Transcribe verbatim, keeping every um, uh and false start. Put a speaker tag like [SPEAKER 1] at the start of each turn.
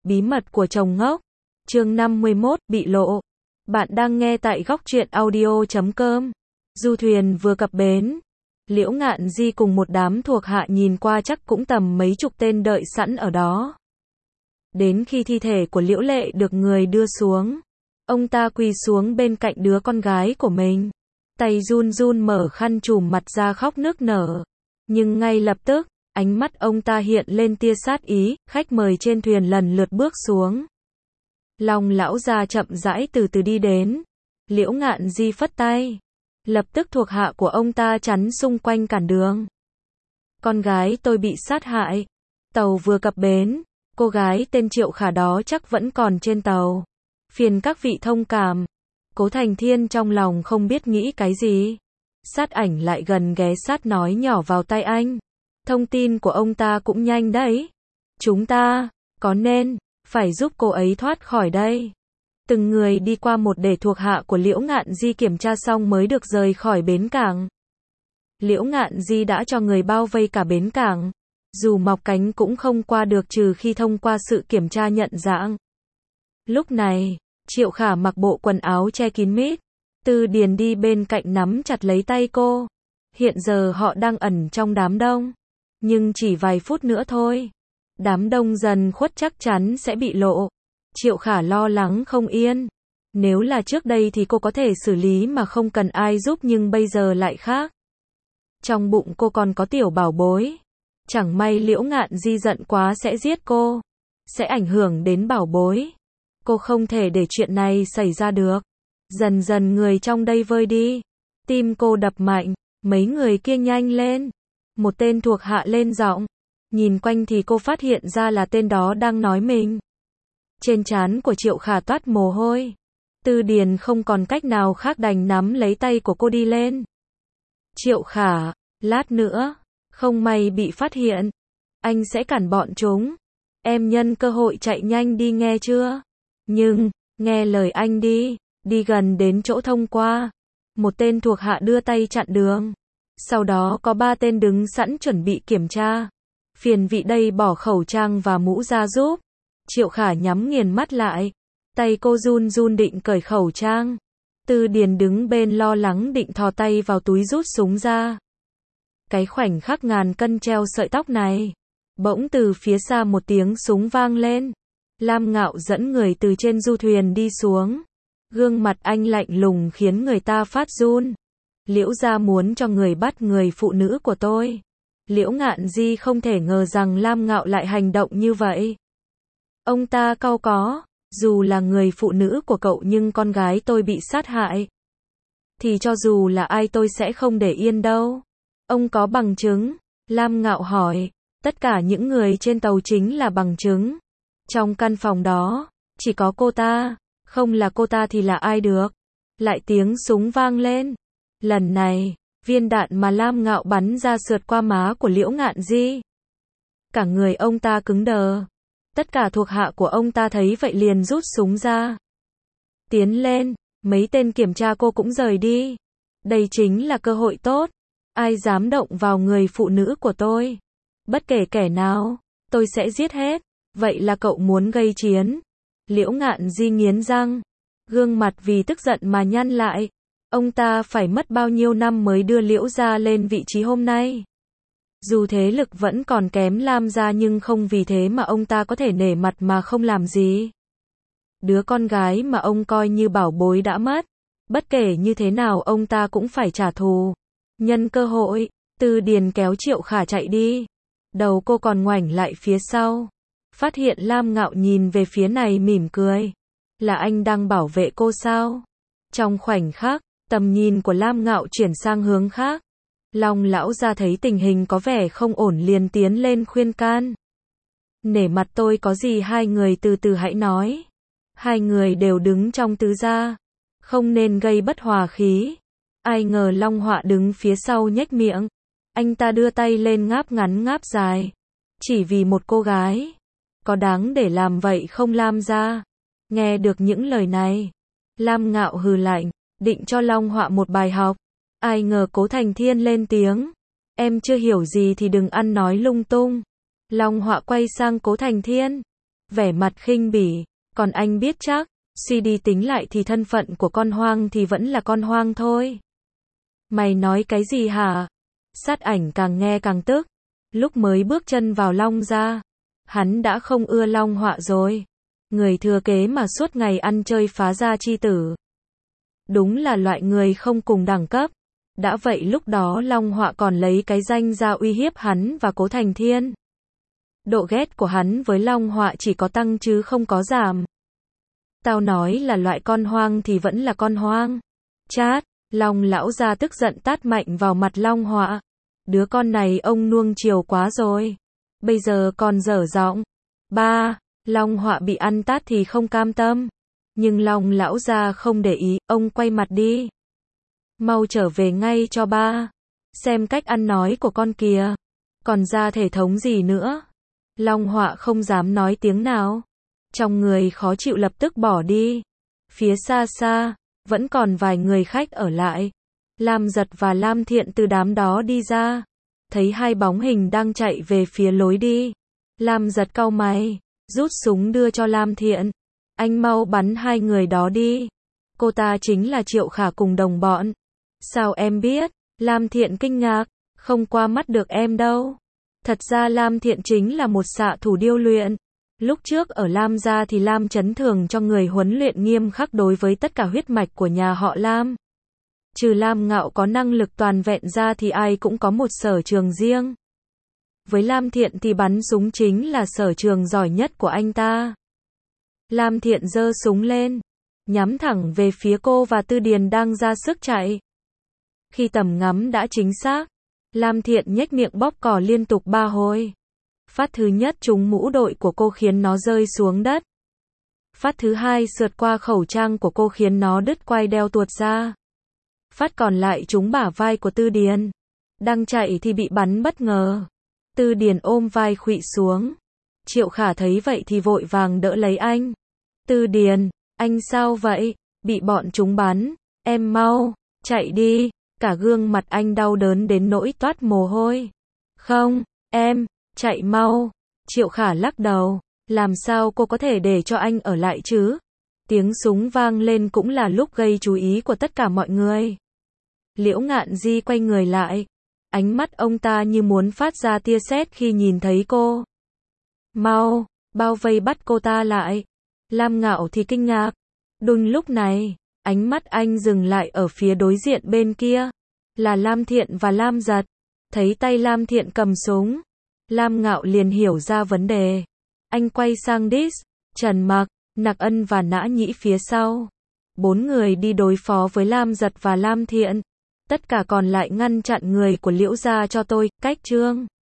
[SPEAKER 1] bí mật của chồng ngốc. Chương năm mươi mốt, bị lộ. Bạn đang nghe tại góc truyện audio chấm com. Du thuyền vừa cập bến. Liễu Ngạn Di cùng một đám thuộc hạ nhìn qua chắc cũng tầm mấy chục tên đợi sẵn ở đó. Đến khi thi thể của Liễu Lệ được người đưa xuống, ông ta quỳ xuống bên cạnh đứa con gái của mình. Tay run run mở khăn trùm mặt ra khóc nức nở. Nhưng ngay lập tức, ánh mắt ông ta hiện lên tia sát ý, khách mời trên thuyền lần lượt bước xuống. Long lão gia chậm rãi từ từ đi đến. Liễu Ngạn Di phất tay. Lập tức thuộc hạ của ông ta chắn xung quanh cản đường. Con gái tôi bị sát hại. Tàu vừa cập bến. Cô gái tên Triệu Khả đó chắc vẫn còn trên tàu. Phiền các vị thông cảm. Cố Thành Thiên trong lòng không biết nghĩ cái gì. Sát Ảnh lại gần ghé sát nói nhỏ vào tai anh. Thông tin của ông ta cũng nhanh đấy. Chúng ta, có nên, phải giúp cô ấy thoát khỏi đây. Từng người đi qua một để thuộc hạ của Liễu Ngạn Di kiểm tra xong mới được rời khỏi bến cảng. Liễu Ngạn Di đã cho người bao vây cả bến cảng. Dù mọc cánh cũng không qua được trừ khi thông qua sự kiểm tra nhận dạng. Lúc này, Triệu Khả mặc bộ quần áo che kín mít. Tư Điền đi bên cạnh nắm chặt lấy tay cô. Hiện giờ họ đang ẩn trong đám đông. Nhưng chỉ vài phút nữa thôi. Đám đông dần khuất chắc chắn sẽ bị lộ. Triệu Khả lo lắng không yên. Nếu là trước đây thì cô có thể xử lý mà không cần ai giúp, nhưng bây giờ lại khác. Trong bụng cô còn có tiểu bảo bối. Chẳng may Liễu Ngạn Di giận quá sẽ giết cô. Sẽ ảnh hưởng đến bảo bối. Cô không thể để chuyện này xảy ra được. Dần dần người trong đây vơi đi. Tim cô đập mạnh. Mấy người kia nhanh lên. Một tên thuộc hạ lên giọng. Nhìn quanh thì cô phát hiện ra là tên đó đang nói mình. Trên trán của Triệu Khả toát mồ hôi. Tư Điền không còn cách nào khác đành nắm lấy tay của cô đi lên. Triệu Khả, lát nữa, không may bị phát hiện, anh sẽ cản bọn chúng. Em nhân cơ hội chạy nhanh đi nghe chưa? Nhưng, nghe lời anh đi, đi gần đến chỗ thông qua. Một tên thuộc hạ đưa tay chặn đường. Sau đó có ba tên đứng sẵn chuẩn bị kiểm tra. Phiền vị đây bỏ khẩu trang và mũ ra giúp. Triệu Khả nhắm nghiền mắt lại. Tay cô run run định cởi khẩu trang. Tư Điền đứng bên lo lắng định thò tay vào túi rút súng ra. Cái khoảnh khắc ngàn cân treo sợi tóc này. Bỗng từ phía xa một tiếng súng vang lên. Lam Ngạo dẫn người từ trên du thuyền đi xuống. Gương mặt anh lạnh lùng khiến người ta phát run. Liễu gia muốn cho người bắt người phụ nữ của tôi. Liễu Ngạn Di không thể ngờ rằng Lam Ngạo lại hành động như vậy. Ông ta cau có, dù là người phụ nữ của cậu nhưng con gái tôi bị sát hại. Thì cho dù là ai tôi sẽ không để yên đâu. Ông có bằng chứng? Lam Ngạo hỏi. Tất cả những người trên tàu chính là bằng chứng. Trong căn phòng đó, chỉ có cô ta, không là cô ta thì là ai được. Lại tiếng súng vang lên. Lần này, viên đạn mà Lam Ngạo bắn ra sượt qua má của Liễu Ngạn Di. Cả người ông ta cứng đờ. Tất cả thuộc hạ của ông ta thấy vậy liền rút súng ra. Tiến lên, mấy tên kiểm tra cô cũng rời đi. Đây chính là cơ hội tốt. Ai dám động vào người phụ nữ của tôi? Bất kể kẻ nào, tôi sẽ giết hết. Vậy là cậu muốn gây chiến? Liễu Ngạn Di nghiến răng. Gương mặt vì tức giận mà nhăn lại. Ông ta phải mất bao nhiêu năm mới đưa Liễu gia lên vị trí hôm nay. Dù thế lực vẫn còn kém Lam gia nhưng không vì thế mà ông ta có thể nể mặt mà không làm gì. Đứa con gái mà ông coi như bảo bối đã mất. Bất kể như thế nào ông ta cũng phải trả thù. Nhân cơ hội, Tư Điền kéo Triệu Khả chạy đi. Đầu cô còn ngoảnh lại phía sau. Phát hiện Lam Ngạo nhìn về phía này mỉm cười. Là anh đang bảo vệ cô sao? Trong khoảnh khắc, tầm nhìn của Lam Ngạo chuyển sang hướng khác. Long lão gia thấy tình hình có vẻ không ổn liền tiến lên khuyên can. Nể mặt tôi có gì hai người từ từ hãy nói. Hai người đều đứng trong tứ gia. Không nên gây bất hòa khí. Ai ngờ Long Họa đứng phía sau nhếch miệng. Anh ta đưa tay lên ngáp ngắn ngáp dài. Chỉ vì một cô gái. Có đáng để làm vậy không Lam gia? Nghe được những lời này. Lam Ngạo hừ lạnh. Định cho Long Họa một bài học. Ai ngờ Cố Thành Thiên lên tiếng. Em chưa hiểu gì thì đừng ăn nói lung tung. Long Họa quay sang Cố Thành Thiên. vẻ mặt khinh bỉ, còn anh biết chắc, suy đi tính lại thì thân phận của con hoang thì vẫn là con hoang thôi. Mày nói cái gì hả? Sát Ảnh càng nghe càng tức, lúc mới bước chân vào Long gia, hắn đã không ưa Long Họa rồi. Người thừa kế mà suốt ngày ăn chơi phá gia chi tử. Đúng là loại người không cùng đẳng cấp. Đã vậy lúc đó Long Họa còn lấy cái danh ra uy hiếp hắn và Cố Thành Thiên. Độ ghét của hắn với Long Họa chỉ có tăng chứ không có giảm. Tao nói là loại con hoang thì vẫn là con hoang. Chát, Long lão gia tức giận tát mạnh vào mặt Long Họa. Đứa con này ông nuông chiều quá rồi. Bây giờ còn dở giọng. Ba, Long Họa bị ăn tát thì không cam tâm. Nhưng Long lão gia không để ý, ông quay mặt đi. Mau trở về ngay cho ba. Xem cách ăn nói của con kìa. Còn ra thể thống gì nữa. Long Họa không dám nói tiếng nào. Trong người khó chịu lập tức bỏ đi. Phía xa xa, vẫn còn vài người khách ở lại. Lam Giật và Lam Thiện từ đám đó đi ra. Thấy hai bóng hình đang chạy về phía lối đi. Lam Giật cau mày, rút súng đưa cho Lam Thiện. Anh mau bắn hai người đó đi. Cô ta chính là Triệu Khả cùng đồng bọn. Sao em biết? Lam Thiện kinh ngạc, không qua mắt được em đâu. Thật ra Lam Thiện chính là một xạ thủ điêu luyện. Lúc trước ở Lam gia thì Lam Chấn thường cho người huấn luyện nghiêm khắc đối với tất cả huyết mạch của nhà họ Lam. Trừ Lam Ngạo có năng lực toàn vẹn ra thì ai cũng có một sở trường riêng. Với Lam Thiện thì bắn súng chính là sở trường giỏi nhất của anh ta. Lam Thiện giơ súng lên, nhắm thẳng về phía cô và Tư Điền đang ra sức chạy. Khi tầm ngắm đã chính xác, Lam Thiện nhếch miệng bóp cò liên tục ba hồi. Phát thứ nhất trúng mũ đội của cô khiến nó rơi xuống đất. Phát thứ hai sượt qua khẩu trang của cô khiến nó đứt quai đeo tuột ra. Phát còn lại trúng bả vai của Tư Điền. Đang chạy thì bị bắn bất ngờ. Tư Điền ôm vai khuỵu xuống. Triệu Khả thấy vậy thì vội vàng đỡ lấy anh. Tư Điền, anh sao vậy? Bị bọn chúng bắn. Em mau, chạy đi. Cả gương mặt anh đau đớn đến nỗi toát mồ hôi. Không, em, chạy mau. Triệu Khả lắc đầu. Làm sao cô có thể để cho anh ở lại chứ? Tiếng súng vang lên cũng là lúc gây chú ý của tất cả mọi người. Liễu Ngạn Di quay người lại. Ánh mắt ông ta như muốn phát ra tia sét khi nhìn thấy cô. Mau, bao vây bắt cô ta lại. Lam Ngạo thì kinh ngạc. Đúng lúc này, ánh mắt anh dừng lại ở phía đối diện bên kia. Là Lam Thiện và Lam Giật. Thấy tay Lam Thiện cầm súng. Lam Ngạo liền hiểu ra vấn đề. Anh quay sang Dis, Trần Mặc, Nặc Ân và Nã Nhĩ phía sau. Bốn người đi đối phó với Lam Giật và Lam Thiện. Tất cả còn lại ngăn chặn người của Liễu gia cho tôi, cách chương.